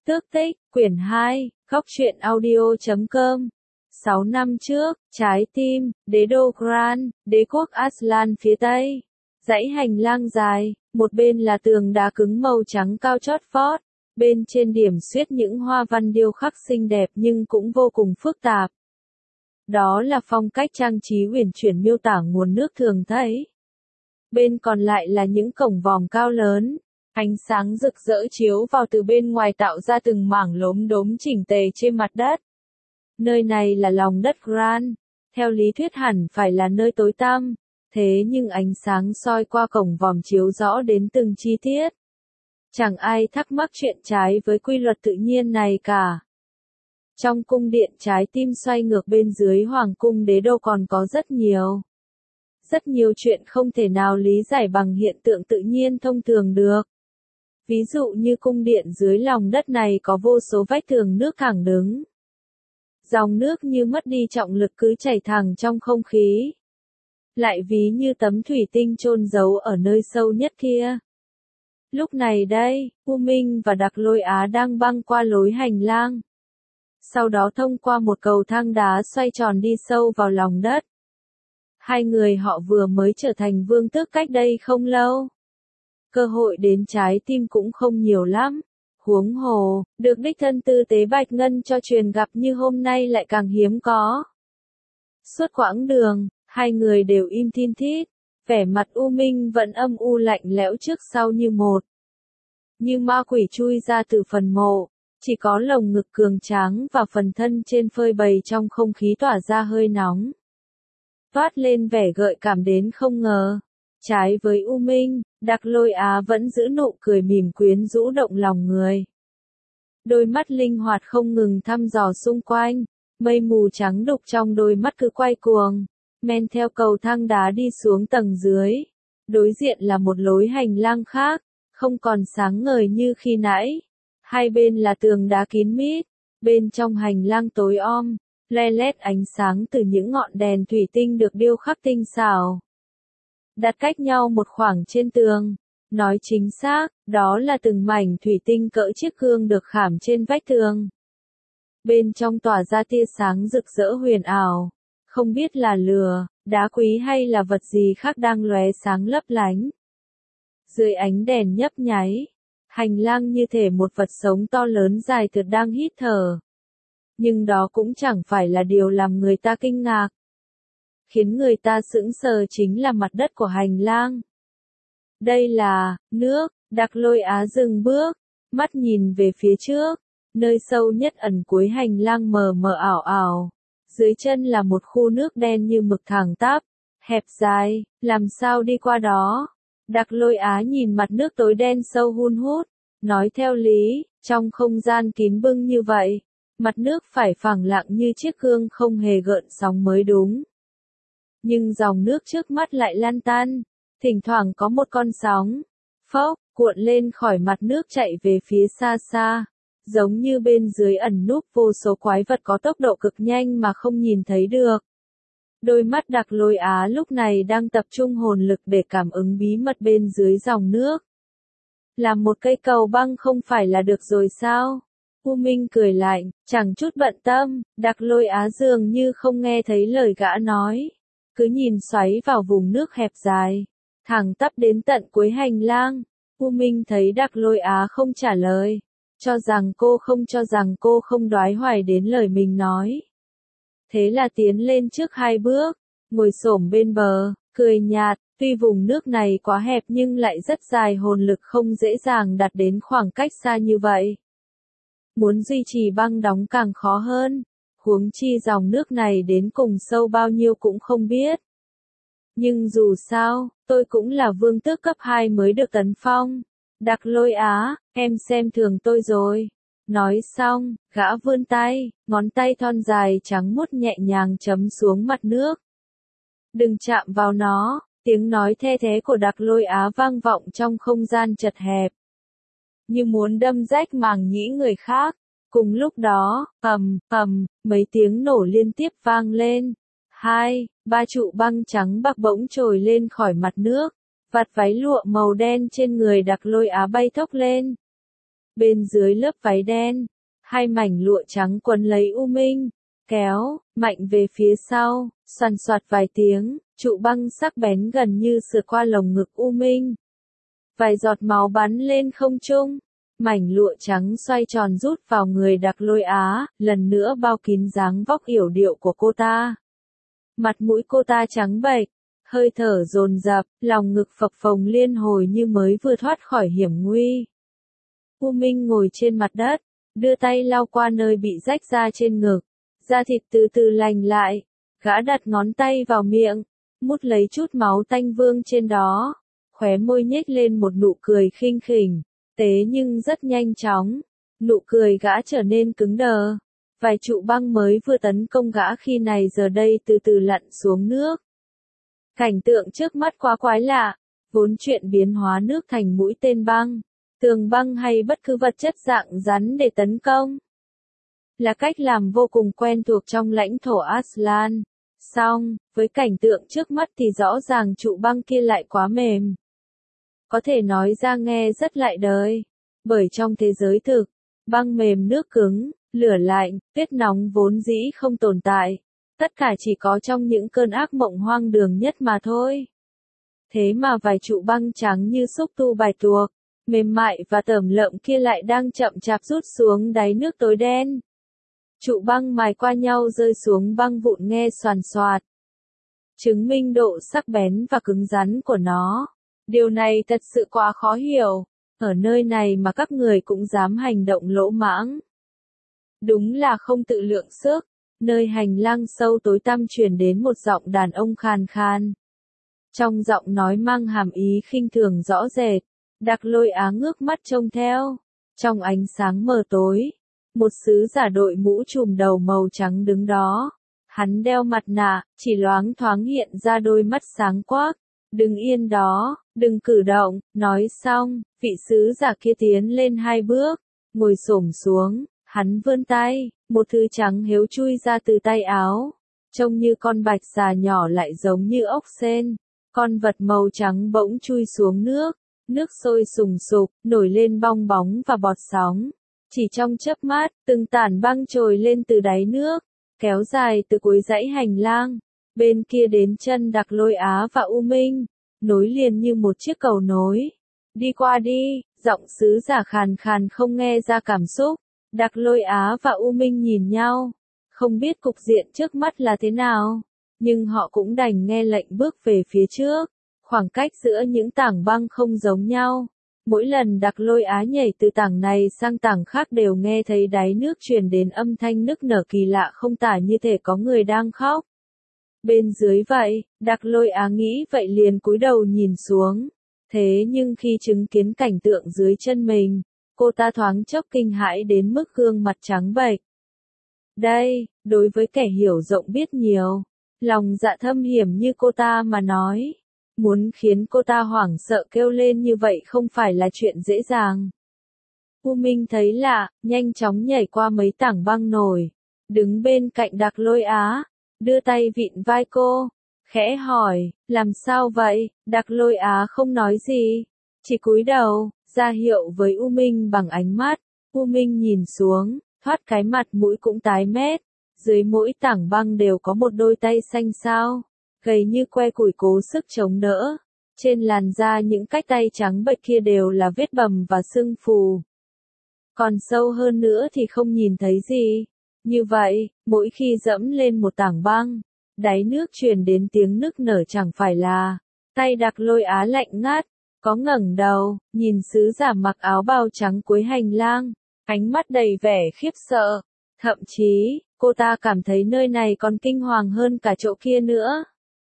Tước tích, quyển 2, Góc truyện audio.com. 6 năm trước, trái tim, đế đô Grand, đế quốc Aslan phía Tây. Dãy hành lang dài, một bên là tường đá cứng màu trắng cao chót vót, bên trên điểm xuyết những hoa văn điêu khắc xinh đẹp nhưng cũng vô cùng phức tạp. Đó là phong cách trang trí huyền chuyển miêu tả nguồn nước thường thấy. Bên còn lại là những cổng vòm cao lớn. Ánh sáng rực rỡ chiếu vào từ bên ngoài tạo ra từng mảng lốm đốm chỉnh tề trên mặt đất. Nơi này là lòng đất Grand, theo lý thuyết hẳn phải là nơi tối tăm, thế nhưng ánh sáng soi qua cổng vòm chiếu rõ đến từng chi tiết. Chẳng ai thắc mắc chuyện trái với quy luật tự nhiên này cả. Trong cung điện trái tim xoay ngược bên dưới hoàng cung đế đô còn có rất nhiều chuyện không thể nào lý giải bằng hiện tượng tự nhiên thông thường được. Ví dụ như cung điện dưới lòng đất này có vô số vách tường nước thẳng đứng. Dòng nước như mất đi trọng lực cứ chảy thẳng trong không khí. Lại ví như tấm thủy tinh chôn giấu ở nơi sâu nhất kia. Lúc này đây, U Minh và Đặc Lôi Á đang băng qua lối hành lang. Sau đó thông qua một cầu thang đá xoay tròn đi sâu vào lòng đất. Hai người họ vừa mới trở thành vương tước cách đây không lâu. Cơ hội đến trái tim cũng không nhiều lắm. Huống hồ, được đích thân tư tế Bạch Ngân cho truyền gặp như hôm nay lại càng hiếm có. Suốt quãng đường, hai người đều im thin thít, vẻ mặt U Minh vẫn âm u lạnh lẽo trước sau như một. Như ma quỷ chui ra từ phần mộ, chỉ có lồng ngực cường tráng và phần thân trên phơi bày trong không khí tỏa ra hơi nóng. Toát lên vẻ gợi cảm đến không ngờ. Trái với U Minh, Đặc Lôi Á vẫn giữ nụ cười mỉm quyến rũ động lòng người. Đôi mắt linh hoạt không ngừng thăm dò xung quanh, mây mù trắng đục trong đôi mắt cứ quay cuồng, men theo cầu thang đá đi xuống tầng dưới. Đối diện là một lối hành lang khác, không còn sáng ngời như khi nãy. Hai bên là tường đá kín mít, bên trong hành lang tối om, le lét ánh sáng từ những ngọn đèn thủy tinh được điêu khắc tinh xảo. Đặt cách nhau một khoảng trên tường. Nói chính xác, đó là từng mảnh thủy tinh cỡ chiếc gương được khảm trên vách tường. Bên trong tỏa ra tia sáng rực rỡ huyền ảo. Không biết là lửa, đá quý hay là vật gì khác đang lóe sáng lấp lánh. Dưới ánh đèn nhấp nháy, hành lang như thể một vật sống to lớn dài thượt đang hít thở. Nhưng đó cũng chẳng phải là điều làm người ta kinh ngạc. Khiến người ta sững sờ chính là mặt đất của hành lang. Đây là nước. Đặc Lôi Á dừng bước, mắt nhìn về phía trước, nơi sâu nhất ẩn cuối hành lang mờ mờ ảo ảo. Dưới chân là một khu nước đen như mực thẳng tắp, hẹp dài, làm sao đi qua đó? Đặc Lôi Á nhìn mặt nước tối đen sâu hun hút, nói theo lý, trong không gian kín bưng như vậy, mặt nước phải phẳng lặng như chiếc gương không hề gợn sóng mới đúng. Nhưng dòng nước trước mắt lại lăn tăn, thỉnh thoảng có một con sóng, phốc, cuộn lên khỏi mặt nước chạy về phía xa xa, giống như bên dưới ẩn núp vô số quái vật có tốc độ cực nhanh mà không nhìn thấy được. Đôi mắt Đặc Lôi Á lúc này đang tập trung hồn lực để cảm ứng bí mật bên dưới dòng nước. Làm một cây cầu băng không phải là được rồi sao? U Minh cười lạnh, chẳng chút bận tâm. Đặc Lôi Á dường như không nghe thấy lời gã nói. Cứ nhìn xoáy vào vùng nước hẹp dài, thẳng tắp đến tận cuối hành lang. U Minh thấy Đặc Lôi Á không trả lời, cho rằng cô không đoái hoài đến lời mình nói. Thế là tiến lên trước hai bước, ngồi xổm bên bờ, cười nhạt, tuy vùng nước này quá hẹp nhưng lại rất dài, hồn lực không dễ dàng đạt đến khoảng cách xa như vậy. Muốn duy trì băng đóng càng khó hơn. Huống chi dòng nước này đến cùng sâu bao nhiêu cũng không biết. Nhưng dù sao, tôi cũng là vương tước cấp 2 mới được tấn phong. Đặc Lôi Á, em xem thường tôi rồi. Nói xong, gã vươn tay, ngón tay thon dài trắng muốt nhẹ nhàng chấm xuống mặt nước. Đừng chạm vào nó, tiếng nói the thé của Đặc Lôi Á vang vọng trong không gian chật hẹp. Như muốn đâm rách màng nhĩ người khác. Cùng lúc đó, mấy tiếng nổ liên tiếp vang lên. 2, 3 trụ băng trắng bạc bỗng trồi lên khỏi mặt nước. Vạt váy lụa màu đen trên người Đặc Lôi Á bay thốc lên. Bên dưới lớp váy đen, hai mảnh lụa trắng quấn lấy U Minh, kéo mạnh về phía sau, xoằn xoạt vài tiếng, trụ băng sắc bén gần như sượt qua lồng ngực U Minh. Vài giọt máu bắn lên không trung, mảnh lụa trắng xoay tròn rút vào người Đặc Lôi Á, lần nữa bao kín dáng vóc yểu điệu của cô ta. Mặt mũi cô ta trắng bệch, hơi thở dồn dập, lòng ngực phập phồng liên hồi như mới vừa thoát khỏi hiểm nguy. U Minh ngồi trên mặt đất, đưa tay lau qua nơi bị rách ra trên ngực, da thịt từ từ lành lại, gã đặt ngón tay vào miệng, mút lấy chút máu tanh vương trên đó, khóe môi nhếch lên một nụ cười khinh khỉnh, tế nhưng rất nhanh chóng, nụ cười gã trở nên cứng đờ. Vài trụ băng mới vừa tấn công gã khi này giờ đây từ từ lặn xuống nước. Cảnh tượng trước mắt quá quái lạ, vốn chuyện biến hóa nước thành mũi tên băng, tường băng hay bất cứ vật chất dạng rắn để tấn công. Là cách làm vô cùng quen thuộc trong lãnh thổ Aslan. Song, với cảnh tượng trước mắt thì rõ ràng trụ băng kia lại quá mềm. Có thể nói ra nghe rất lại đời, bởi trong thế giới thực, băng mềm nước cứng, lửa lạnh, tuyết nóng vốn dĩ không tồn tại. Tất cả chỉ có trong những cơn ác mộng hoang đường nhất mà thôi. Thế mà vài trụ băng trắng như xúc tu bài tuộc, mềm mại và tởm lợm kia lại đang chậm chạp rút xuống đáy nước tối đen. Trụ băng mài qua nhau rơi xuống băng vụn nghe xoàn xoạt. Chứng minh độ sắc bén và cứng rắn của nó. Điều này thật sự quá khó hiểu. Ở nơi này mà các người cũng dám hành động lỗ mãng. Đúng là không tự lượng sức. Nơi hành lang sâu tối tăm truyền đến một giọng đàn ông khàn khàn. Trong giọng nói mang hàm ý khinh thường rõ rệt. Đặc Lôi Á ngước mắt trông theo. Trong ánh sáng mờ tối, một sứ giả đội mũ trùm đầu màu trắng đứng đó. Hắn đeo mặt nạ, chỉ loáng thoáng hiện ra đôi mắt sáng quắc. Đừng yên đó, đừng cử động, nói xong, vị sứ giả kia tiến lên 2 bước, ngồi xổm xuống, hắn vươn tay, một thứ trắng héo chui ra từ tay áo, trông như con bạch xà nhỏ lại giống như ốc sên. Con vật màu trắng bỗng chui xuống nước, nước sôi sùng sục, nổi lên bong bóng và bọt sóng. Chỉ trong chớp mắt, từng tản băng trồi lên từ đáy nước, kéo dài từ cuối dãy hành lang, bên kia đến chân Đặc Lôi Á và U Minh, nối liền như một chiếc cầu nối. Đi qua đi, giọng sứ giả khàn khàn không nghe ra cảm xúc. Đặc Lôi Á và U Minh nhìn nhau, không biết cục diện trước mắt là thế nào, nhưng họ cũng đành nghe lệnh bước về phía trước. Khoảng cách giữa những tảng băng không giống nhau. Mỗi lần Đặc Lôi Á nhảy từ tảng này sang tảng khác đều nghe thấy đáy nước truyền đến âm thanh nức nở kỳ lạ không tả như thể có người đang khóc. Bên dưới vậy, Đặc Lôi Á nghĩ vậy liền cúi đầu nhìn xuống. Thế nhưng khi chứng kiến cảnh tượng dưới chân mình, cô ta thoáng chốc kinh hãi đến mức gương mặt trắng bệch. Đây, đối với kẻ hiểu rộng biết nhiều, lòng dạ thâm hiểm như cô ta mà nói, muốn khiến cô ta hoảng sợ kêu lên như vậy không phải là chuyện dễ dàng. U Minh thấy lạ, nhanh chóng nhảy qua mấy tảng băng nổi, đứng bên cạnh Đặc Lôi Á, đưa tay vịn vai cô, khẽ hỏi, làm sao vậy? Đặc Lôi Á không nói gì, chỉ cúi đầu, ra hiệu với U Minh bằng ánh mắt. U Minh nhìn xuống, thoát cái mặt mũi cũng tái mét, dưới mỗi tảng băng đều có một đôi tay xanh xao, gầy như que củi cố sức chống đỡ. Trên làn da những cái tay trắng bệch kia đều là vết bầm và sưng phù. Còn sâu hơn nữa thì không nhìn thấy gì. Như vậy, mỗi khi dẫm lên một tảng băng, đáy nước truyền đến tiếng nức nở chẳng phải là. Tay Đặc Lôi Á lạnh ngắt, có ngẩng đầu, nhìn sứ giả mặc áo bào trắng cuối hành lang, ánh mắt đầy vẻ khiếp sợ. Thậm chí, cô ta cảm thấy nơi này còn kinh hoàng hơn cả chỗ kia nữa.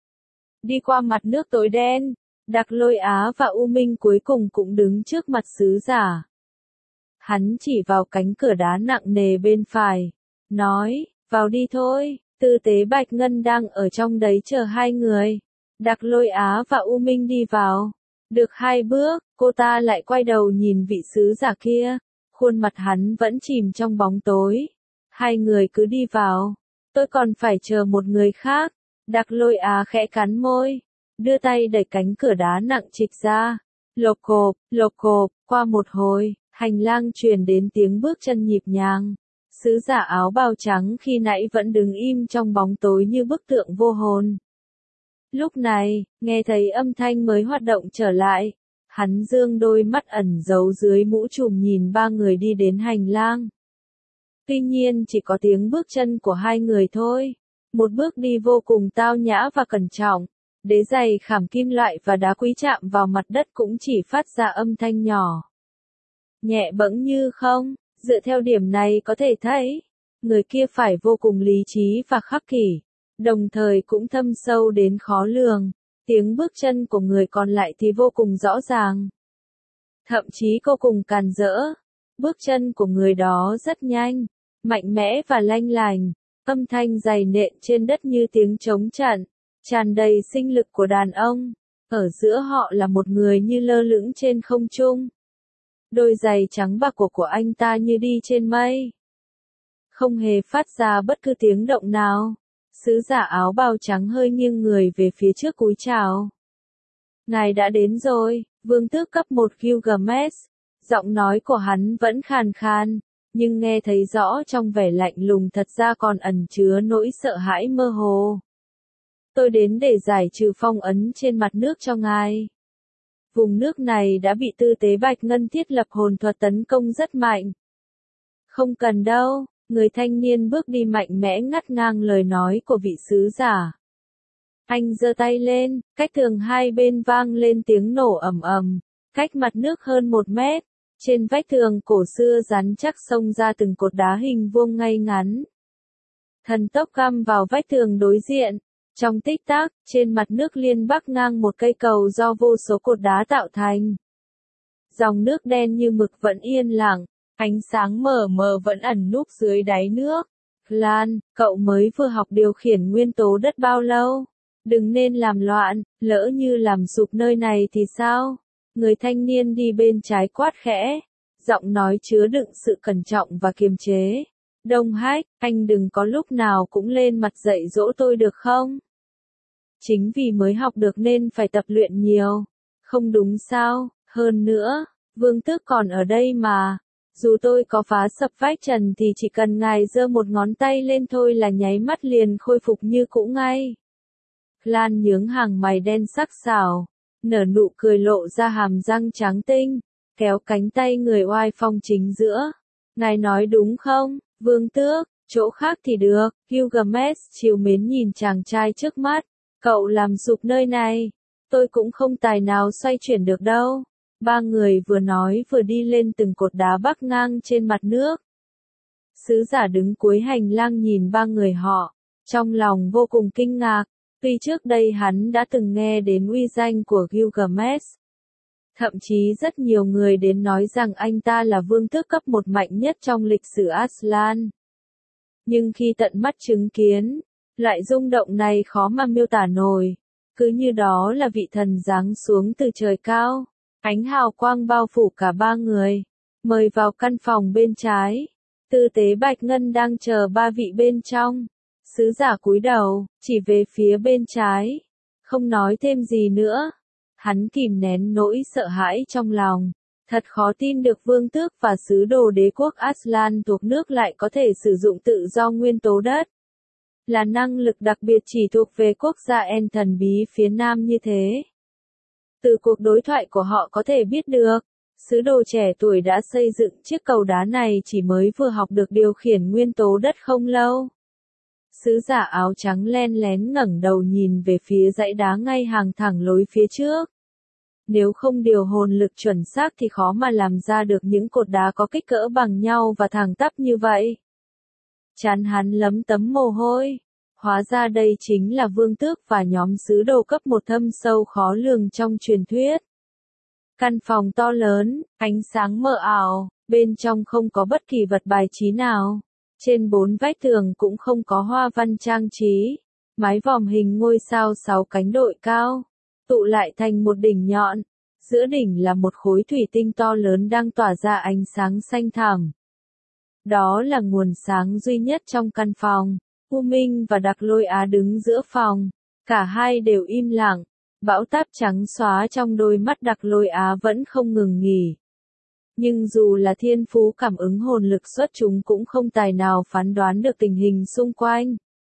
Đi qua mặt nước tối đen, Đặc Lôi Á và U Minh cuối cùng cũng đứng trước mặt sứ giả. Hắn chỉ vào cánh cửa đá nặng nề bên phải, nói, vào đi thôi, Tư Tế Bạch Ngân đang ở trong đấy chờ hai người. Đặc Lôi Á và U Minh đi vào. Được 2 bước, cô ta lại quay đầu nhìn vị sứ giả kia, khuôn mặt hắn vẫn chìm trong bóng tối. Hai người cứ đi vào, tôi còn phải chờ một người khác. Đặc Lôi Á khẽ cắn môi, đưa tay đẩy cánh cửa đá nặng trịch ra. Lộp cộp, qua một hồi, Hành lang truyền đến tiếng bước chân nhịp nhàng. Sứ giả áo bào trắng khi nãy vẫn đứng im trong bóng tối như bức tượng vô hồn. Lúc này, nghe thấy âm thanh mới hoạt động trở lại. Hắn dương đôi mắt ẩn giấu dưới mũ trùm nhìn ba người đi đến hành lang. Tuy nhiên chỉ có tiếng bước chân của hai người thôi. Một bước đi vô cùng tao nhã và cẩn trọng. Đế giày khảm kim loại và đá quý chạm vào mặt đất cũng chỉ phát ra âm thanh nhỏ. Nhẹ bẫng như không, dựa theo điểm này có thể thấy, người kia phải vô cùng lý trí và khắc kỷ, đồng thời cũng thâm sâu đến khó lường. Tiếng bước chân của người còn lại thì vô cùng rõ ràng. Thậm chí vô cùng càn rỡ. Bước chân của người đó rất nhanh, mạnh mẽ và lanh lành, âm thanh giày nện trên đất như tiếng trống trận, tràn đầy sinh lực của đàn ông. Ở giữa họ là một người như lơ lửng trên không trung. Đôi giày trắng bạc của anh ta như đi trên mây. Không hề phát ra bất cứ tiếng động nào. Sứ giả áo bào trắng hơi nghiêng người về phía trước cúi chào. Ngài đã đến rồi, vương tước cấp 1 Gilgamesh. Giọng nói của hắn vẫn khàn khàn, nhưng nghe thấy rõ trong vẻ lạnh lùng thật ra còn ẩn chứa nỗi sợ hãi mơ hồ. Tôi đến để giải trừ phong ấn trên mặt nước cho ngài. Vùng nước này đã bị tư tế Bạch Ngân thiết lập hồn thuật tấn công rất mạnh. Không cần đâu, người thanh niên bước đi mạnh mẽ ngắt ngang lời nói của vị sứ giả. Anh giơ tay lên, cách tường hai bên vang lên tiếng nổ ầm ầm, cách mặt nước hơn 1 mét. Trên vách tường cổ xưa rắn chắc xông ra từng cột đá hình vuông ngay ngắn. Thần tốc găm vào vách tường đối diện. Trong tích tắc, trên mặt nước liên bắc ngang một cây cầu do vô số cột đá tạo thành. Dòng nước đen như mực vẫn yên lặng, ánh sáng mờ mờ vẫn ẩn núp dưới đáy nước. Lan, cậu mới vừa học điều khiển nguyên tố đất bao lâu? Đừng nên làm loạn, lỡ như làm sụp nơi này thì sao? Người thanh niên đi bên trái quát khẽ, giọng nói chứa đựng sự cẩn trọng và kiềm chế. Đông Hách, anh đừng có lúc nào cũng lên mặt dạy dỗ tôi được không? Chính vì mới học được nên phải tập luyện nhiều. Không đúng sao, hơn nữa, vương tước còn ở đây mà. Dù tôi có phá sập vách trần thì chỉ cần ngài giơ một ngón tay lên thôi là nháy mắt liền khôi phục như cũ ngay. Lan nhướng hàng mày đen sắc sảo, nở nụ cười lộ ra hàm răng trắng tinh, kéo cánh tay người oai phong chính giữa. Ngài nói đúng không, vương tước, chỗ khác thì được. Gilgamesh trìu mến nhìn chàng trai trước mắt. Cậu làm sụp nơi này, tôi cũng không tài nào xoay chuyển được đâu. Ba người vừa nói vừa đi lên từng cột đá bắc ngang trên mặt nước. Sứ giả đứng cuối hành lang nhìn ba người họ, trong lòng vô cùng kinh ngạc. Tuy trước đây hắn đã từng nghe đến uy danh của Gilgamesh. Thậm chí rất nhiều người đến nói rằng anh ta là vương tước cấp 1 mạnh nhất trong lịch sử Aslan. Nhưng khi tận mắt chứng kiến, loại rung động này khó mà miêu tả nổi. Cứ như đó là vị thần giáng xuống từ trời cao. Ánh hào quang bao phủ cả ba người. Mời vào căn phòng bên trái. Tư tế Bạch Ngân đang chờ ba vị bên trong. Sứ giả cúi đầu, chỉ về phía bên trái. Không nói thêm gì nữa. Hắn kìm nén nỗi sợ hãi trong lòng. Thật khó tin được vương tước và sứ đồ đế quốc Aslan thuộc nước lại có thể sử dụng tự do nguyên tố đất. Là năng lực đặc biệt chỉ thuộc về quốc gia En thần bí phía nam như thế. Từ cuộc đối thoại của họ có thể biết được, sứ đồ trẻ tuổi đã xây dựng chiếc cầu đá này chỉ mới vừa học được điều khiển nguyên tố đất không lâu. Sứ giả áo trắng len lén ngẩng đầu nhìn về phía dãy đá ngay hàng thẳng lối phía trước. Nếu không điều hồn lực chuẩn xác thì khó mà làm ra được những cột đá có kích cỡ bằng nhau và thẳng tắp như vậy. Trán hắn lấm tấm mồ hôi. Hóa ra đây chính là vương tước và nhóm sứ đồ cấp 1 thâm sâu khó lường trong truyền thuyết. Căn phòng to lớn, ánh sáng mờ ảo, bên trong không có bất kỳ vật bài trí nào. Trên 4 vách tường cũng không có hoa văn trang trí. Mái vòm hình ngôi sao 6 cánh đội cao, tụ lại thành một đỉnh nhọn. Giữa đỉnh là một khối thủy tinh to lớn đang tỏa ra ánh sáng xanh thẳm. Đó là nguồn sáng duy nhất trong căn phòng. U Minh và Đặc Lôi Á đứng giữa phòng. Cả hai đều im lặng. Bão táp trắng xóa trong đôi mắt Đặc Lôi Á vẫn không ngừng nghỉ. Nhưng dù là thiên phú cảm ứng hồn lực xuất chúng cũng không tài nào phán đoán được tình hình xung quanh.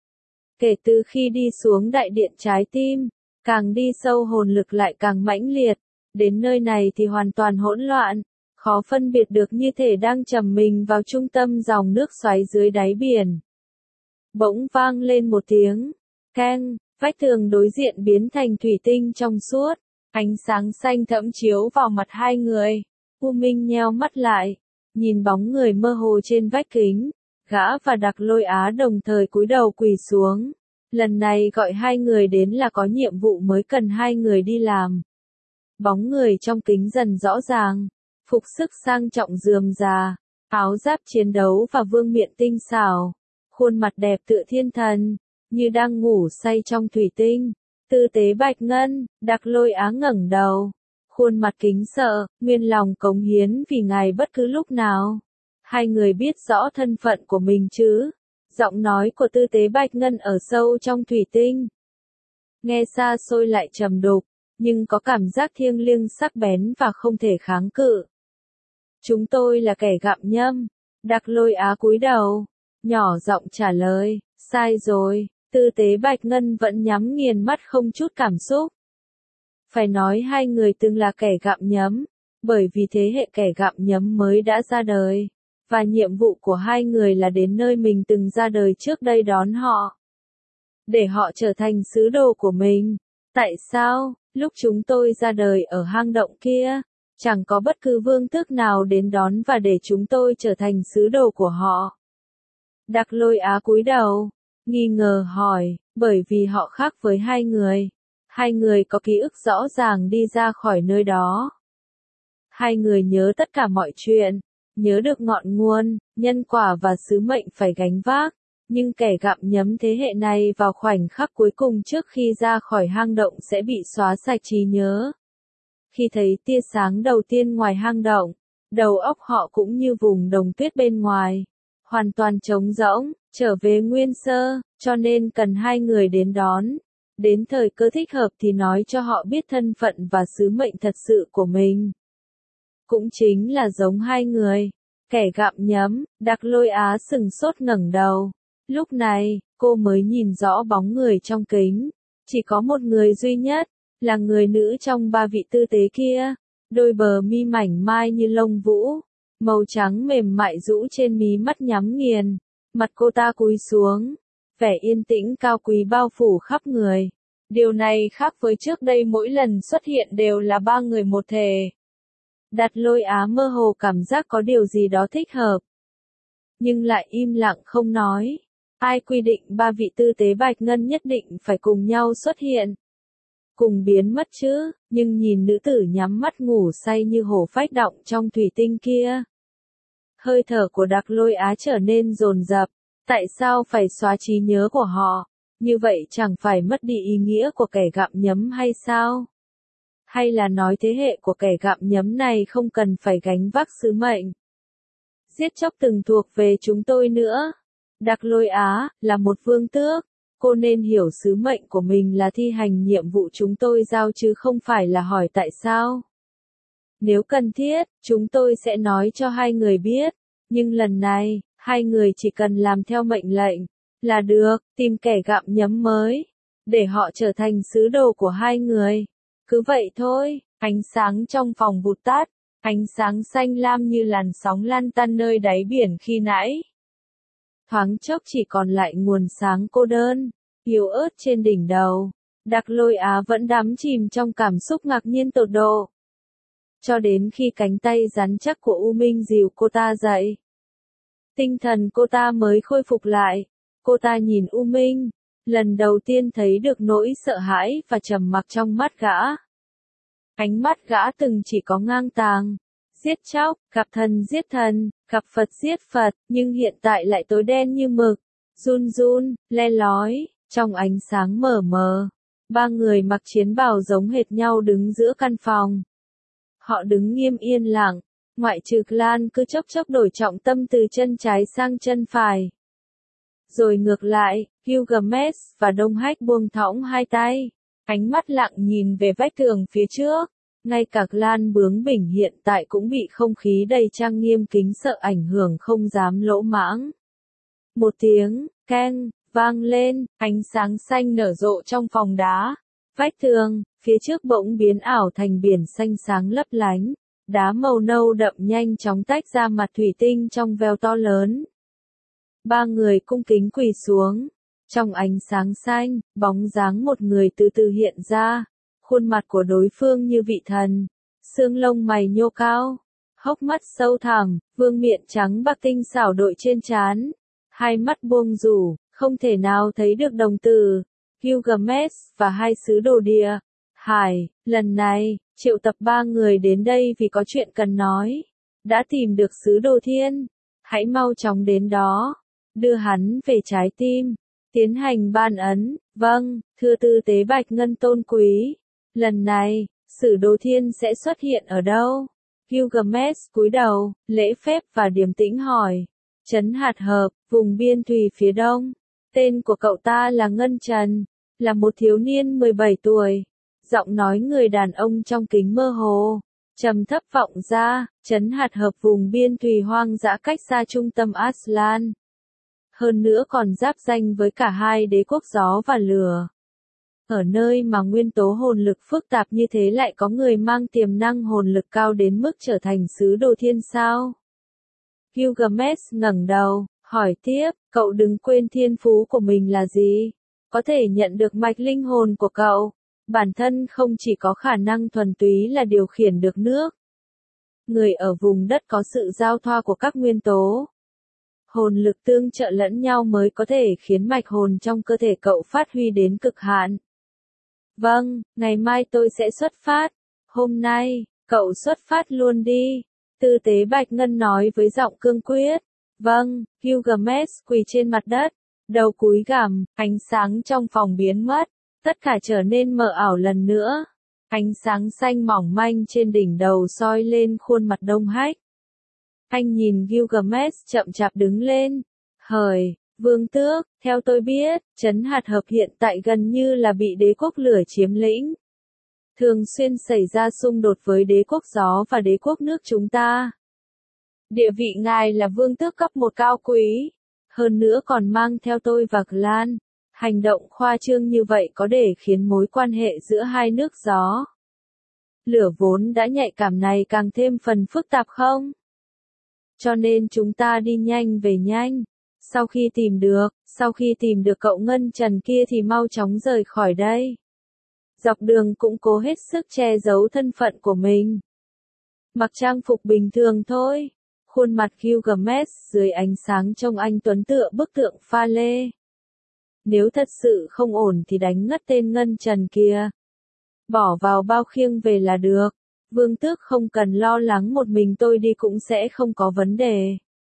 Kể từ khi đi xuống đại điện trái tim, càng đi sâu hồn lực lại càng mãnh liệt, đến nơi này thì hoàn toàn hỗn loạn, khó phân biệt được như thể đang trầm mình vào trung tâm dòng nước xoáy dưới đáy biển. Bỗng vang lên một tiếng, keng, vách tường đối diện biến thành thủy tinh trong suốt, ánh sáng xanh thẫm chiếu vào mặt hai người. U Minh nheo mắt lại, nhìn bóng người mơ hồ trên vách kính, gã và Đặc Lôi Á đồng thời cúi đầu quỳ xuống. Lần này gọi hai người đến là có nhiệm vụ mới cần hai người đi làm. Bóng người trong kính dần rõ ràng, phục sức sang trọng rườm rà, áo giáp chiến đấu và vương miện tinh xảo, khuôn mặt đẹp tựa thiên thần, như đang ngủ say trong thủy tinh, tư tế bạch ngân. Đặc Lôi Á ngẩng đầu, khuôn mặt kính sợ, nguyên lòng cống hiến vì ngài bất cứ lúc nào. Hai người biết rõ thân phận của mình chứ? Giọng nói của tư tế bạch ngân ở sâu trong thủy tinh. Nghe xa xôi lại trầm đục, nhưng có cảm giác thiêng liêng sắc bén và không thể kháng cự. Chúng tôi là kẻ gặm nhâm. Đặc Lôi Á cúi đầu, nhỏ giọng trả lời, sai rồi. Tư tế bạch ngân vẫn nhắm nghiền mắt không chút cảm xúc. Phải nói hai người từng là kẻ gặm nhấm, bởi vì thế hệ kẻ gặm nhấm mới đã ra đời, và nhiệm vụ của hai người là đến nơi mình từng ra đời trước đây đón họ, để họ trở thành sứ đồ của mình. Tại sao, lúc chúng tôi ra đời ở hang động kia, chẳng có bất cứ vương tước nào đến đón và để chúng tôi trở thành sứ đồ của họ? Đặc Lôi Á cúi đầu, nghi ngờ hỏi, bởi vì họ khác với hai người. Hai người có ký ức rõ ràng đi ra khỏi nơi đó. Hai người nhớ tất cả mọi chuyện, nhớ được ngọn nguồn, nhân quả và sứ mệnh phải gánh vác. Nhưng kẻ gặm nhấm thế hệ này vào khoảnh khắc cuối cùng trước khi ra khỏi hang động sẽ bị xóa sạch trí nhớ. Khi thấy tia sáng đầu tiên ngoài hang động, đầu óc họ cũng như vùng đồng tuyết bên ngoài, hoàn toàn trống rỗng, trở về nguyên sơ, cho nên cần hai người đến đón. Đến thời cơ thích hợp thì nói cho họ biết thân phận và sứ mệnh thật sự của mình. Cũng chính là giống hai người, kẻ gặm nhấm. Đặc Lôi Á sừng sốt ngẩng đầu. Lúc này, cô mới nhìn rõ bóng người trong kính. Chỉ có một người duy nhất, là người nữ trong ba vị tư tế kia. Đôi bờ mi mảnh mai như lông vũ, màu trắng mềm mại rũ trên mí mắt nhắm nghiền. Mặt cô ta cúi xuống, vẻ yên tĩnh cao quý bao phủ khắp người. Điều này khác với trước đây mỗi lần xuất hiện đều là ba người một thể. Đặc Lôi Á mơ hồ cảm giác có điều gì đó thích hợp, nhưng lại im lặng không nói. Ai quy định ba vị tư tế bạch ngân nhất định phải cùng nhau xuất hiện, cùng biến mất chứ? Nhưng nhìn nữ tử nhắm mắt ngủ say như hổ phách động trong thủy tinh kia, hơi thở của Đặc Lôi Á trở nên dồn dập. Tại sao phải xóa trí nhớ của họ? Như vậy chẳng phải mất đi ý nghĩa của kẻ gặm nhấm hay sao? Hay là nói thế hệ của kẻ gặm nhấm này không cần phải gánh vác sứ mệnh giết chóc từng thuộc về chúng tôi nữa? Đặc Lôi Á, là một vương tước, cô nên hiểu sứ mệnh của mình là thi hành nhiệm vụ chúng tôi giao chứ không phải là hỏi tại sao. Nếu cần thiết, chúng tôi sẽ nói cho hai người biết, nhưng lần này, hai người chỉ cần làm theo mệnh lệnh là được, tìm kẻ gặm nhấm mới, để họ trở thành sứ đồ của hai người. Cứ vậy thôi. Ánh sáng trong phòng vụt tắt, ánh sáng xanh lam như làn sóng lan tăn nơi đáy biển khi nãy. Thoáng chốc chỉ còn lại nguồn sáng cô đơn, yếu ớt trên đỉnh đầu. Đặc Lôi Á vẫn đắm chìm trong cảm xúc ngạc nhiên tột độ. Cho đến khi cánh tay rắn chắc của U Minh dìu cô ta dậy, tinh thần cô ta mới khôi phục lại. Cô ta nhìn U Minh, lần đầu tiên thấy được nỗi sợ hãi và trầm mặc trong mắt gã. Ánh mắt gã từng chỉ có ngang tàng, giết chóc, gặp thần giết thần, gặp Phật giết Phật, nhưng hiện tại lại tối đen như mực, run run, le lói, trong ánh sáng mờ mờ. Ba người mặc chiến bào giống hệt nhau đứng giữa căn phòng. Họ đứng nghiêm yên lặng, ngoại trừ Lan cứ chốc chốc đổi trọng tâm từ chân trái sang chân phải. Rồi ngược lại, Gilgamesh và Đông Hách buông thõng hai tay, ánh mắt lặng nhìn về vách tường phía trước. Ngay cả Clan bướng bỉnh hiện tại cũng bị không khí đầy trang nghiêm kính sợ ảnh hưởng không dám lỗ mãng. Một tiếng, keng, vang lên, ánh sáng xanh nở rộ trong phòng đá. Vách tường, phía trước bỗng biến ảo thành biển xanh sáng lấp lánh. Đá màu nâu đậm nhanh chóng tách ra mặt thủy tinh trong veo to lớn. Ba người cung kính quỳ xuống. Trong ánh sáng xanh, bóng dáng một người từ từ hiện ra. Khuôn mặt của đối phương như vị thần. Xương lông mày nhô cao. Hốc mắt sâu thẳm, vương miện trắng bạc tinh xảo đội trên trán. Hai mắt buông rủ, không thể nào thấy được đồng tử. Gilgamesh và hai sứ đồ địa. Hải, lần này, triệu tập ba người đến đây vì có chuyện cần nói. Đã tìm được sứ đồ thiên. Hãy mau chóng đến đó. Đưa hắn về trái tim. Tiến hành ban ấn. Vâng, thưa tư tế Bạch Ngân tôn quý. Lần này, sứ đồ thiên sẽ xuất hiện ở đâu? Gilgamesh cúi đầu, lễ phép và điềm tĩnh hỏi. Trấn Hạt Hợp, vùng biên thùy phía đông. Tên của cậu ta là Ngân Trần. Là một thiếu niên 17 tuổi. Giọng nói người đàn ông trong kính mơ hồ, trầm thấp vọng ra, Trấn Hạt Hợp vùng biên thùy hoang dã cách xa trung tâm Aslan. Hơn nữa còn giáp ranh với cả hai đế quốc gió và lửa. Ở nơi mà nguyên tố hồn lực phức tạp như thế lại có người mang tiềm năng hồn lực cao đến mức trở thành sứ đồ thiên sao? Gilgamesh ngẩng đầu, hỏi tiếp, cậu đừng quên thiên phú của mình là gì? Có thể nhận được mạch linh hồn của cậu. Bản thân không chỉ có khả năng thuần túy là điều khiển được nước. Người ở vùng đất có sự giao thoa của các nguyên tố. Hồn lực tương trợ lẫn nhau mới có thể khiến mạch hồn trong cơ thể cậu phát huy đến cực hạn. Vâng, ngày mai tôi sẽ xuất phát. Hôm nay, cậu xuất phát luôn đi. Tư tế Bạch Ngân nói với giọng cương quyết. Vâng, Gilgamesh quỳ trên mặt đất. Đầu cúi gằm, ánh sáng trong phòng biến mất. Tất cả trở nên mờ ảo lần nữa. Ánh sáng xanh mỏng manh trên đỉnh đầu soi lên khuôn mặt Đông Hách. Anh nhìn Gilgamesh chậm chạp đứng lên. Hời, vương tước, theo tôi biết, Trấn Hạt Hợp hiện tại gần như là bị đế quốc lửa chiếm lĩnh. Thường xuyên xảy ra xung đột với đế quốc gió và đế quốc nước chúng ta. Địa vị ngài là vương tước cấp 1 cao quý. Hơn nữa còn mang theo tôi và Clan. Hành động khoa trương như vậy có để khiến mối quan hệ giữa hai nước gió, lửa vốn đã nhạy cảm này càng thêm phần phức tạp không? Cho nên chúng ta đi nhanh về nhanh. Sau khi tìm được cậu Ngân Trần kia thì mau chóng rời khỏi đây. Dọc đường cũng cố hết sức che giấu thân phận của mình. Mặc trang phục bình thường thôi. Khuôn mặt Gilgamesh dưới ánh sáng trông anh tuấn tựa bức tượng pha lê. Nếu thật sự không ổn thì đánh ngất tên Ngân Trần kia. Bỏ vào bao khiêng về là được. Vương tước không cần lo lắng, một mình tôi đi cũng sẽ không có vấn đề.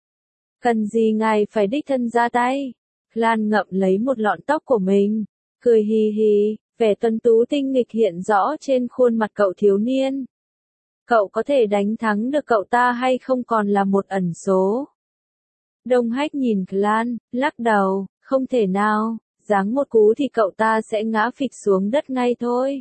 Cần gì ngài phải đích thân ra tay? Lan ngậm lấy một lọn tóc của mình. Cười hì hì, vẻ tuấn tú tinh nghịch hiện rõ trên khuôn mặt cậu thiếu niên. Cậu có thể đánh thắng được cậu ta hay không còn là một ẩn số. Đông Hách nhìn Lan, lắc đầu, không thể nào, giáng một cú thì cậu ta sẽ ngã phịch xuống đất ngay thôi.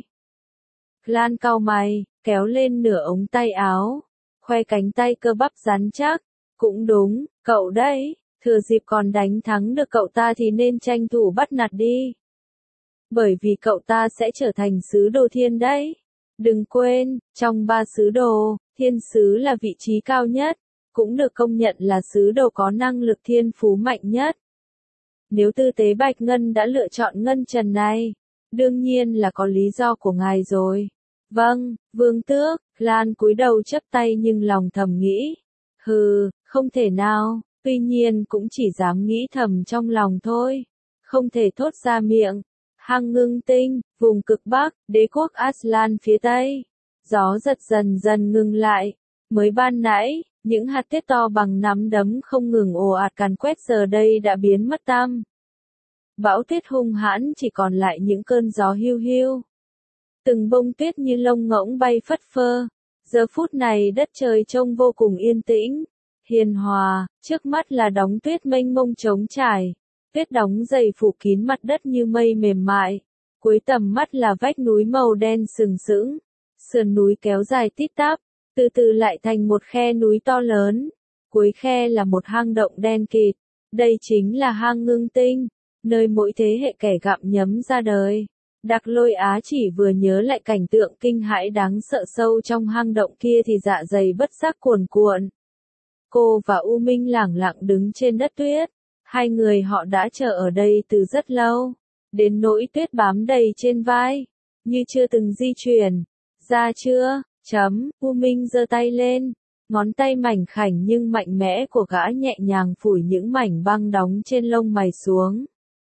Lan cau mày, kéo lên nửa ống tay áo, khoe cánh tay cơ bắp rắn chắc. Cũng đúng, cậu đấy, thừa dịp còn đánh thắng được cậu ta thì nên tranh thủ bắt nạt đi. Bởi vì cậu ta sẽ trở thành sứ đồ thiên đấy. Đừng quên, trong 3 sứ đồ, thiên sứ là vị trí cao nhất, cũng được công nhận là sứ đồ có năng lực thiên phú mạnh nhất. Nếu tư tế Bạch Ngân đã lựa chọn Ngân Trần này, đương nhiên là có lý do của ngài rồi. Vâng, vương tước, Lan cúi đầu chắp tay nhưng lòng thầm nghĩ. Hừ, không thể nào, tuy nhiên cũng chỉ dám nghĩ thầm trong lòng thôi. Không thể thốt ra miệng. Hang Ngưng Tinh, vùng cực Bắc, đế quốc Aslan phía Tây. Gió giật dần dần ngừng lại. Mới ban nãy, những hạt tuyết to bằng nắm đấm không ngừng ồ ạt càn quét giờ đây đã biến mất tăm. Bão tuyết hung hãn chỉ còn lại những cơn gió hiu hiu. Từng bông tuyết như lông ngỗng bay phất phơ. Giờ phút này đất trời trông vô cùng yên tĩnh, hiền hòa, trước mắt là đóng tuyết mênh mông trống trải. Tuyết đóng dày phủ kín mặt đất như mây mềm mại. Cuối tầm mắt là vách núi màu đen sừng sững. Sườn núi kéo dài tít tắp, từ từ lại thành một khe núi to lớn. Cuối khe là một hang động đen kịt. Đây chính là hang Ngưng Tinh, nơi mỗi thế hệ kẻ gặm nhấm ra đời. Đặc Lôi Á chỉ vừa nhớ lại cảnh tượng kinh hãi đáng sợ sâu trong hang động kia thì dạ dày bất giác cuồn cuộn. Cô và U Minh lẳng lặng đứng trên đất tuyết. Hai người họ đã chờ ở đây từ rất lâu. Đến nỗi tuyết bám đầy trên vai, như chưa từng di chuyển. Ra chưa? U Minh giơ tay lên. Ngón tay mảnh khảnh nhưng mạnh mẽ của gã nhẹ nhàng phủi những mảnh băng đóng trên lông mày xuống.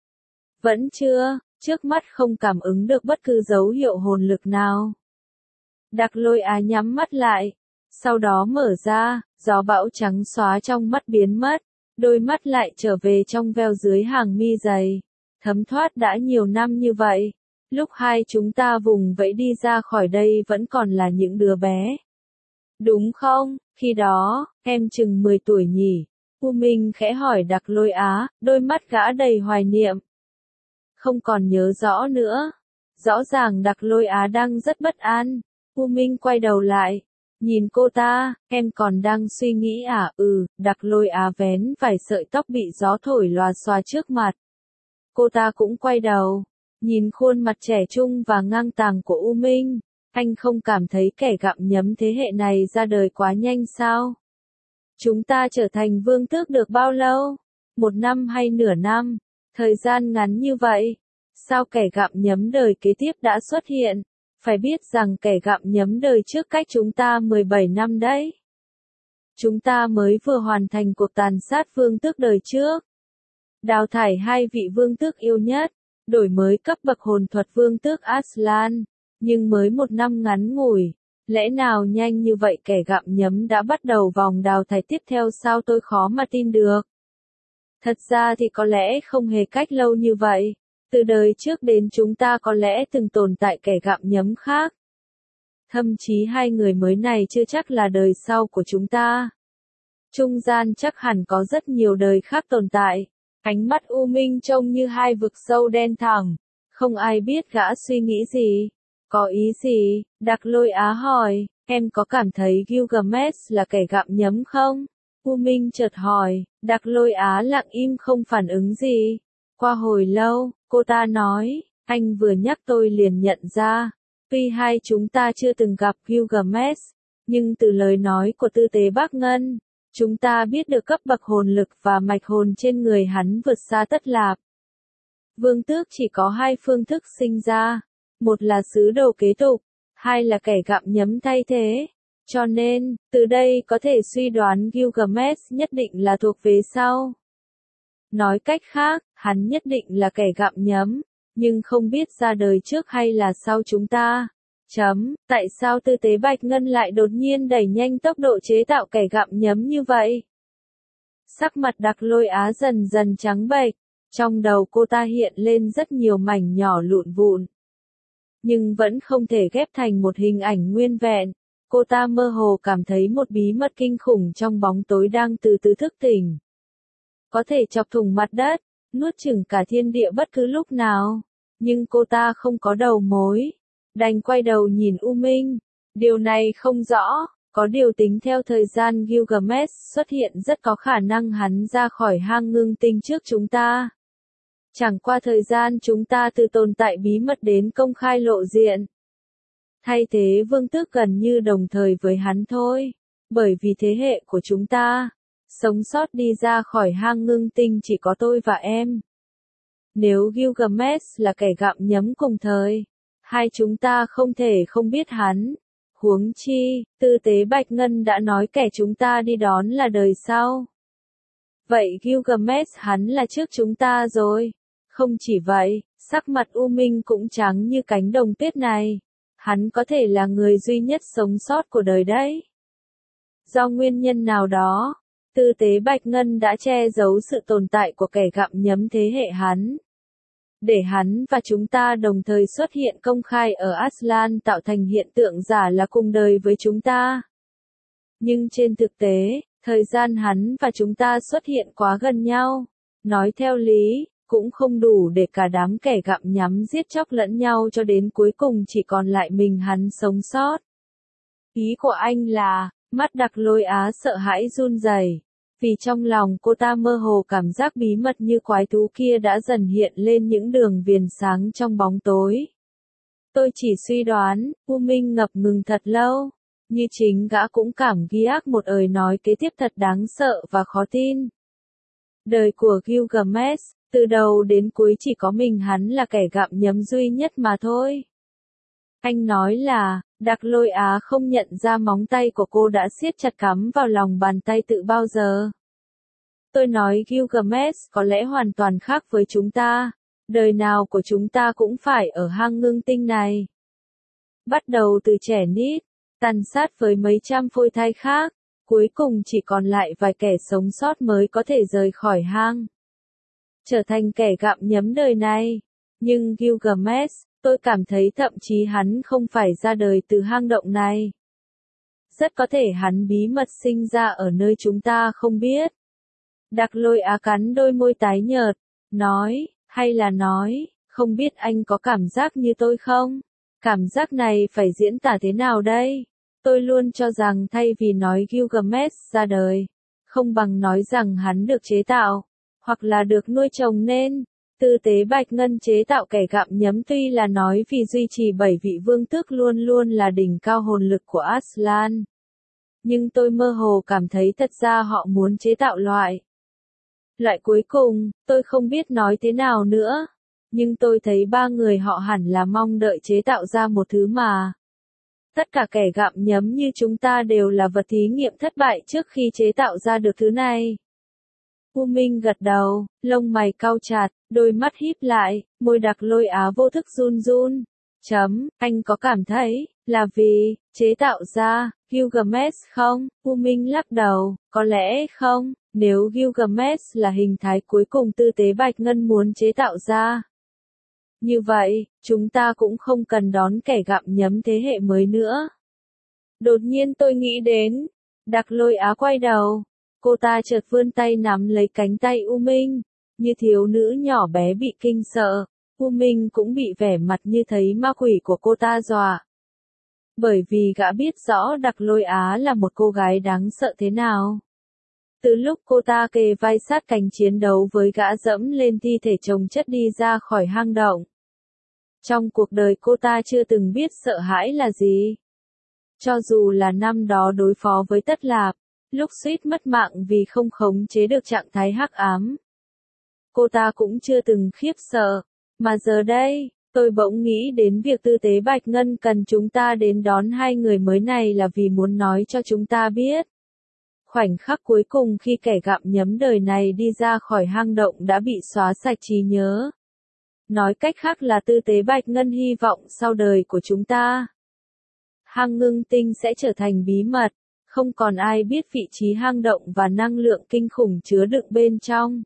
Vẫn chưa, trước mắt không cảm ứng được bất cứ dấu hiệu hồn lực nào. Đặc Lôi Á nhắm mắt lại, sau đó mở ra, gió bão trắng xóa trong mắt biến mất, đôi mắt lại trở về trong veo dưới hàng mi dày. Thấm thoát đã nhiều năm như vậy, lúc hai chúng ta vùng vẫy đi ra khỏi đây vẫn còn là những đứa bé. Đúng không, khi đó, em chừng 10 tuổi nhỉ? U Minh khẽ hỏi Đặc Lôi Á, đôi mắt gã đầy hoài niệm. Không còn nhớ rõ nữa. Rõ ràng Đặc Lôi Á đang rất bất an. U Minh quay đầu lại, nhìn cô ta, em còn đang suy nghĩ à? Đặc Lôi Á vén vài sợi tóc bị gió thổi lòa xòa trước mặt. Cô ta cũng quay đầu, nhìn khuôn mặt trẻ trung và ngang tàng của U Minh. Anh không cảm thấy kẻ gặm nhấm thế hệ này ra đời quá nhanh sao? Chúng ta trở thành vương tước được bao lâu? 1 năm hay nửa năm? Thời gian ngắn như vậy, sao kẻ gặm nhấm đời kế tiếp đã xuất hiện? Phải biết rằng kẻ gặm nhấm đời trước cách chúng ta 17 năm đấy. Chúng ta mới vừa hoàn thành cuộc tàn sát vương tước đời trước. Đào thải 2 vị vương tước yêu nhất, đổi mới cấp bậc hồn thuật vương tước Aslan. Nhưng mới 1 năm ngắn ngủi, lẽ nào nhanh như vậy kẻ gặm nhấm đã bắt đầu vòng đào thải tiếp theo sao? Tôi khó mà tin được. Thật ra thì có lẽ không hề cách lâu như vậy. Từ đời trước đến chúng ta có lẽ từng tồn tại kẻ gặm nhấm khác. Thậm chí 2 người mới này chưa chắc là đời sau của chúng ta. Trung gian chắc hẳn có rất nhiều đời khác tồn tại. Ánh mắt U Minh trông như 2 vực sâu đen thẳm. Không ai biết gã suy nghĩ gì. Có ý gì? Đặc Lôi Á hỏi, em có cảm thấy Gilgamesh là kẻ gặm nhấm không? U Minh chợt hỏi, Đặc Lôi Á lặng im không phản ứng gì. Qua hồi lâu, cô ta nói, anh vừa nhắc tôi liền nhận ra. Tuy hai chúng ta chưa từng gặp Gilgamesh, nhưng từ lời nói của Tư Tế Bác Ngân, chúng ta biết được cấp bậc hồn lực và mạch hồn trên người hắn vượt xa Tất Lạp. Vương tước chỉ có 2 phương thức sinh ra. Một là sứ đồ kế tục, 2 là kẻ gặm nhấm thay thế. Cho nên, từ đây có thể suy đoán Gilgamesh nhất định là thuộc về sau. Nói cách khác, hắn nhất định là kẻ gặm nhấm, nhưng không biết ra đời trước hay là sau chúng ta. Tại sao Tư Tế Bạch Ngân lại đột nhiên đẩy nhanh tốc độ chế tạo kẻ gặm nhấm như vậy? Sắc mặt Đặc Lôi Á dần dần trắng bệch, trong đầu cô ta hiện lên rất nhiều mảnh nhỏ lụn vụn. Nhưng vẫn không thể ghép thành một hình ảnh nguyên vẹn. Cô ta mơ hồ cảm thấy một bí mật kinh khủng trong bóng tối đang từ từ thức tỉnh. Có thể chọc thủng mặt đất, nuốt chửng cả thiên địa bất cứ lúc nào. Nhưng cô ta không có đầu mối. Đành quay đầu nhìn U Minh. Điều này không rõ. Có điều tính theo thời gian Gilgamesh xuất hiện rất có khả năng hắn ra khỏi hang Ngưng Tinh trước chúng ta. Chẳng qua thời gian chúng ta từ tồn tại bí mật đến công khai lộ diện. Thay thế vương tước gần như đồng thời với hắn thôi. Bởi vì thế hệ của chúng ta, sống sót đi ra khỏi hang Ngưng Tinh chỉ có tôi và em. Nếu Gilgamesh là kẻ gặm nhấm cùng thời, hai chúng ta không thể không biết hắn. Huống chi, Tư Tế Bạch Ngân đã nói kẻ chúng ta đi đón là đời sau. Vậy Gilgamesh hắn là trước chúng ta rồi. Không chỉ vậy, sắc mặt U Minh cũng trắng như cánh đồng tuyết này. Hắn có thể là người duy nhất sống sót của đời đấy. Do nguyên nhân nào đó, Tư Tế Bạch Ngân đã che giấu sự tồn tại của kẻ gặm nhấm thế hệ hắn. Để hắn và chúng ta đồng thời xuất hiện công khai ở Aslan tạo thành hiện tượng giả là cùng đời với chúng ta. Nhưng trên thực tế, thời gian hắn và chúng ta xuất hiện quá gần nhau. Nói theo lý, cũng không đủ để cả đám kẻ gặm nhấm giết chóc lẫn nhau cho đến cuối cùng chỉ còn lại mình hắn sống sót. Ý của anh là, mắt Đặc Lôi Á sợ hãi run rẩy, vì trong lòng cô ta mơ hồ cảm giác bí mật như quái thú kia đã dần hiện lên những đường viền sáng trong bóng tối. Tôi chỉ suy đoán, U Minh ngập ngừng thật lâu, như chính gã cũng cảm giác một lời nói kế tiếp thật đáng sợ và khó tin. Đời của Gilgamesh, từ đầu đến cuối chỉ có mình hắn là kẻ gặm nhấm duy nhất mà thôi. Anh nói là, Đặc Lôi Á không nhận ra móng tay của cô đã siết chặt cắm vào lòng bàn tay tự bao giờ. Tôi nói Gilgamesh có lẽ hoàn toàn khác với chúng ta, đời nào của chúng ta cũng phải ở hang ngưng tinh này. Bắt đầu từ trẻ nít, tàn sát với mấy trăm phôi thai khác, cuối cùng chỉ còn lại vài kẻ sống sót mới có thể rời khỏi hang. Trở thành kẻ gặm nhấm đời này. Nhưng Gilgamesh, tôi cảm thấy thậm chí hắn không phải ra đời từ hang động này. Rất có thể hắn bí mật sinh ra ở nơi chúng ta không biết. Đặc Lôi Á cắn đôi môi tái nhợt, nói, hay là nói, không biết anh có cảm giác như tôi không? Cảm giác này phải diễn tả thế nào đây? Tôi luôn cho rằng thay vì nói Gilgamesh ra đời, không bằng nói rằng hắn được chế tạo, hoặc là được nuôi trồng nên. Tư tế Bạch Ngân chế tạo kẻ gặm nhấm tuy là nói vì duy trì 7 vị vương tước luôn luôn là đỉnh cao hồn lực của Aslan. Nhưng tôi mơ hồ cảm thấy thật ra họ muốn chế tạo loại cuối cùng, tôi không biết nói thế nào nữa. Nhưng tôi thấy ba người họ hẳn là mong đợi chế tạo ra một thứ mà. Tất cả kẻ gặm nhấm như chúng ta đều là vật thí nghiệm thất bại trước khi chế tạo ra được thứ này. U Minh gật đầu, lông mày cau chặt, đôi mắt híp lại, môi Đặc Lôi Á vô thức run run. Anh có cảm thấy, là vì, chế tạo ra, Gilgamesh không? U Minh lắc đầu, có lẽ không, nếu Gilgamesh là hình thái cuối cùng tư tế Bạch Ngân muốn chế tạo ra. Như vậy, chúng ta cũng không cần đón kẻ gặm nhấm thế hệ mới nữa. Đột nhiên tôi nghĩ đến, Đặc Lôi Á quay đầu. Cô ta chợt vươn tay nắm lấy cánh tay U Minh, như thiếu nữ nhỏ bé bị kinh sợ. U Minh cũng bị vẻ mặt như thấy ma quỷ của cô ta dọa. Bởi vì gã biết rõ Đặc Lôi Á là một cô gái đáng sợ thế nào. Từ lúc cô ta kề vai sát cánh chiến đấu với gã dẫm lên thi thể chồng chất đi ra khỏi hang động. Trong cuộc đời cô ta chưa từng biết sợ hãi là gì. Cho dù là năm đó đối phó với Tất Lạp, lúc suýt mất mạng vì không khống chế được trạng thái hắc ám. Cô ta cũng chưa từng khiếp sợ, mà giờ đây, tôi bỗng nghĩ đến việc tư tế Bạch Ngân cần chúng ta đến đón hai người mới này là vì muốn nói cho chúng ta biết. Khoảnh khắc cuối cùng khi kẻ gặm nhấm đời này đi ra khỏi hang động đã bị xóa sạch trí nhớ. Nói cách khác là tư tế Bạch Ngân hy vọng sau đời của chúng ta. Hang ngưng tinh sẽ trở thành bí mật. Không còn ai biết vị trí hang động và năng lượng kinh khủng chứa đựng bên trong.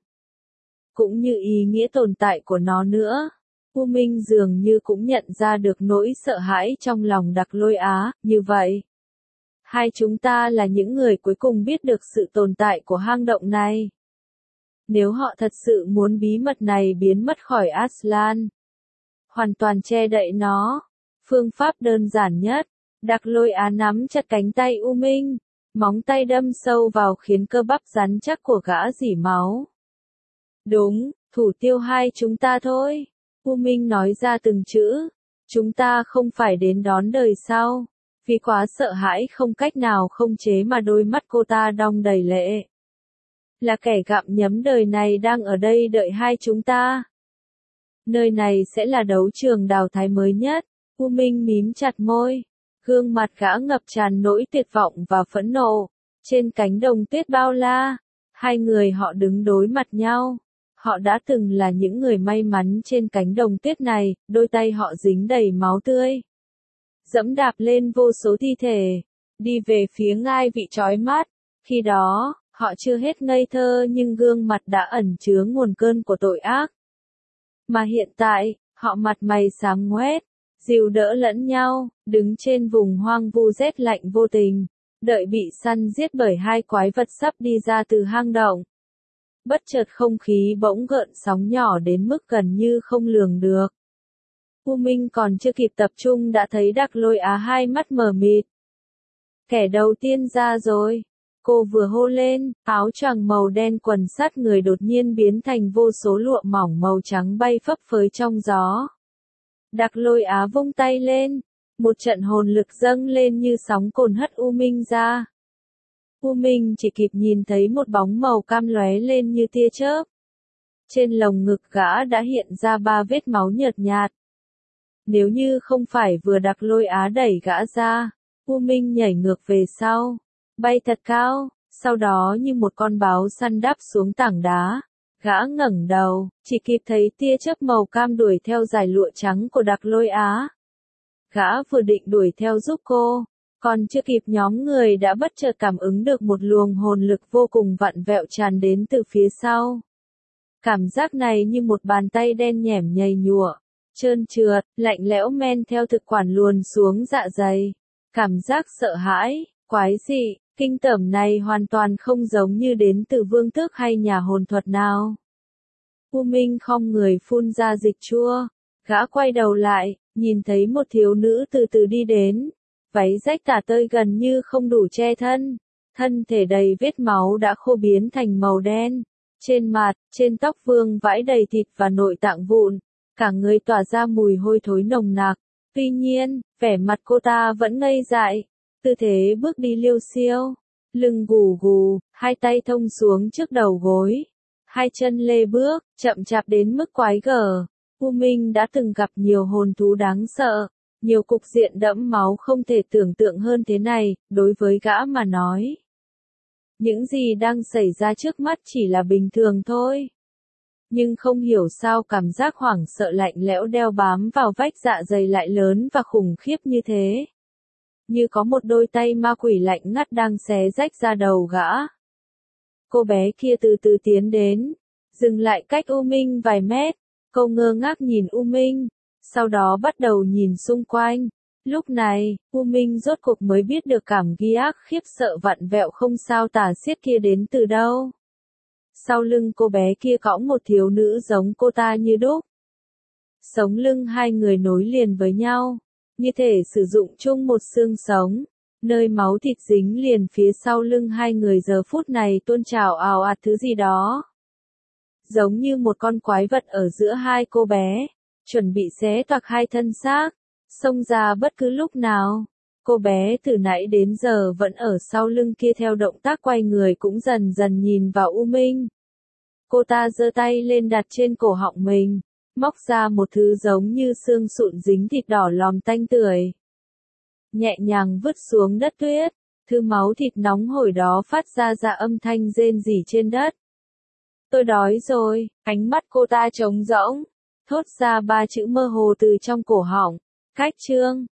Cũng như ý nghĩa tồn tại của nó nữa. U Minh dường như cũng nhận ra được nỗi sợ hãi trong lòng Đặc Lôi Á, như vậy. Hai chúng ta là những người cuối cùng biết được sự tồn tại của hang động này. Nếu họ thật sự muốn bí mật này biến mất khỏi Aslan, hoàn toàn che đậy nó, phương pháp đơn giản nhất. Đặc Lôi Á nắm chặt cánh tay U Minh, móng tay đâm sâu vào khiến cơ bắp rắn chắc của gã rỉ máu. Đúng, thủ tiêu hai chúng ta thôi. U Minh nói ra từng chữ. Chúng ta không phải đến đón đời sau. Vì quá sợ hãi không cách nào không chế mà đôi mắt cô ta đong đầy lệ. Là kẻ gặm nhấm đời này đang ở đây đợi hai chúng ta. Nơi này sẽ là đấu trường đào thái mới nhất. U Minh mím chặt môi. Gương mặt gã ngập tràn nỗi tuyệt vọng và phẫn nộ. Trên cánh đồng tuyết bao la, hai người họ đứng đối mặt nhau. Họ đã từng là những người may mắn trên cánh đồng tuyết này, đôi tay họ dính đầy máu tươi. Dẫm đạp lên vô số thi thể, đi về phía ngai vị chói mắt. Khi đó, họ chưa hết ngây thơ nhưng gương mặt đã ẩn chứa nguồn cơn của tội ác. Mà hiện tại, họ mặt mày xám ngoét, dìu đỡ lẫn nhau, đứng trên vùng hoang vu rét lạnh vô tình, đợi bị săn giết bởi hai quái vật sắp đi ra từ hang động. Bất chợt không khí bỗng gợn sóng nhỏ đến mức gần như không lường được. U Minh còn chưa kịp tập trung đã thấy Đặc Lôi Á hai mắt mờ mịt. Kẻ đầu tiên ra rồi. Cô vừa hô lên, áo choàng màu đen quần sát người đột nhiên biến thành vô số lụa mỏng màu trắng bay phấp phới trong gió. Đặc Lôi Á vung tay lên, một trận hồn lực dâng lên như sóng cồn hất U Minh ra. U Minh chỉ kịp nhìn thấy một bóng màu cam lóe lên như tia chớp. Trên lồng ngực gã đã hiện ra 3 vết máu nhợt nhạt. Nếu như không phải vừa Đặc Lôi Á đẩy gã ra, U Minh nhảy ngược về sau, bay thật cao, sau đó như một con báo săn đáp xuống tảng đá. Gã ngẩng đầu, chỉ kịp thấy tia chớp màu cam đuổi theo dải lụa trắng của Đặc Lôi Á. Gã vừa định đuổi theo giúp cô, còn chưa kịp nhóm người đã bất chợt cảm ứng được một luồng hồn lực vô cùng vặn vẹo tràn đến từ phía sau. Cảm giác này như một bàn tay đen nhẻm nhầy nhụa, trơn trượt, lạnh lẽo men theo thực quản luồn xuống dạ dày. Cảm giác sợ hãi, quái dị, kinh tởm này hoàn toàn không giống như đến từ vương tước hay nhà hồn thuật nào. U Minh khom người phun ra dịch chua. Gã quay đầu lại, nhìn thấy một thiếu nữ từ từ đi đến. Váy rách tả tơi gần như không đủ che thân. Thân thể đầy vết máu đã khô biến thành màu đen. Trên mặt, trên tóc vương vãi đầy thịt và nội tạng vụn. Cả người tỏa ra mùi hôi thối nồng nặc. Tuy nhiên, vẻ mặt cô ta vẫn ngây dại. Tư thế bước đi liêu xiêu. Lưng gù gù, hai tay thông xuống trước đầu gối. Hai chân lê bước, chậm chạp đến mức quái gở. U Minh đã từng gặp nhiều hồn thú đáng sợ. Nhiều cục diện đẫm máu không thể tưởng tượng hơn thế này, đối với gã mà nói. Những gì đang xảy ra trước mắt chỉ là bình thường thôi. Nhưng không hiểu sao cảm giác hoảng sợ lạnh lẽo đeo bám vào vách dạ dày lại lớn và khủng khiếp như thế. Như có một đôi tay ma quỷ lạnh ngắt đang xé rách ra đầu gã. Cô bé kia từ từ tiến đến, dừng lại cách U Minh vài mét. Cô ngơ ngác nhìn U Minh, sau đó bắt đầu nhìn xung quanh. Lúc này, U Minh rốt cuộc mới biết được cảm giác khiếp sợ vặn vẹo không sao tả xiết kia đến từ đâu. Sau lưng cô bé kia cõng một thiếu nữ giống cô ta như đúc. Sống lưng hai người nối liền với nhau, như thể sử dụng chung một xương sống. Nơi máu thịt dính liền phía sau lưng hai người giờ phút này tuôn trào ào ạt thứ gì đó. Giống như một con quái vật ở giữa hai cô bé, chuẩn bị xé toạc hai thân xác, xông ra bất cứ lúc nào. Cô bé từ nãy đến giờ vẫn ở sau lưng kia theo động tác quay người cũng dần dần nhìn vào U Minh. Cô ta giơ tay lên đặt trên cổ họng mình, móc ra một thứ giống như xương sụn dính thịt đỏ lòm tanh tưởi. Nhẹ nhàng vứt xuống đất tuyết, thứ máu thịt nóng hổi đó phát ra âm thanh rên rỉ trên đất. Tôi đói rồi, ánh mắt cô ta trống rỗng, thốt ra 3 chữ mơ hồ từ trong cổ họng. Cách chương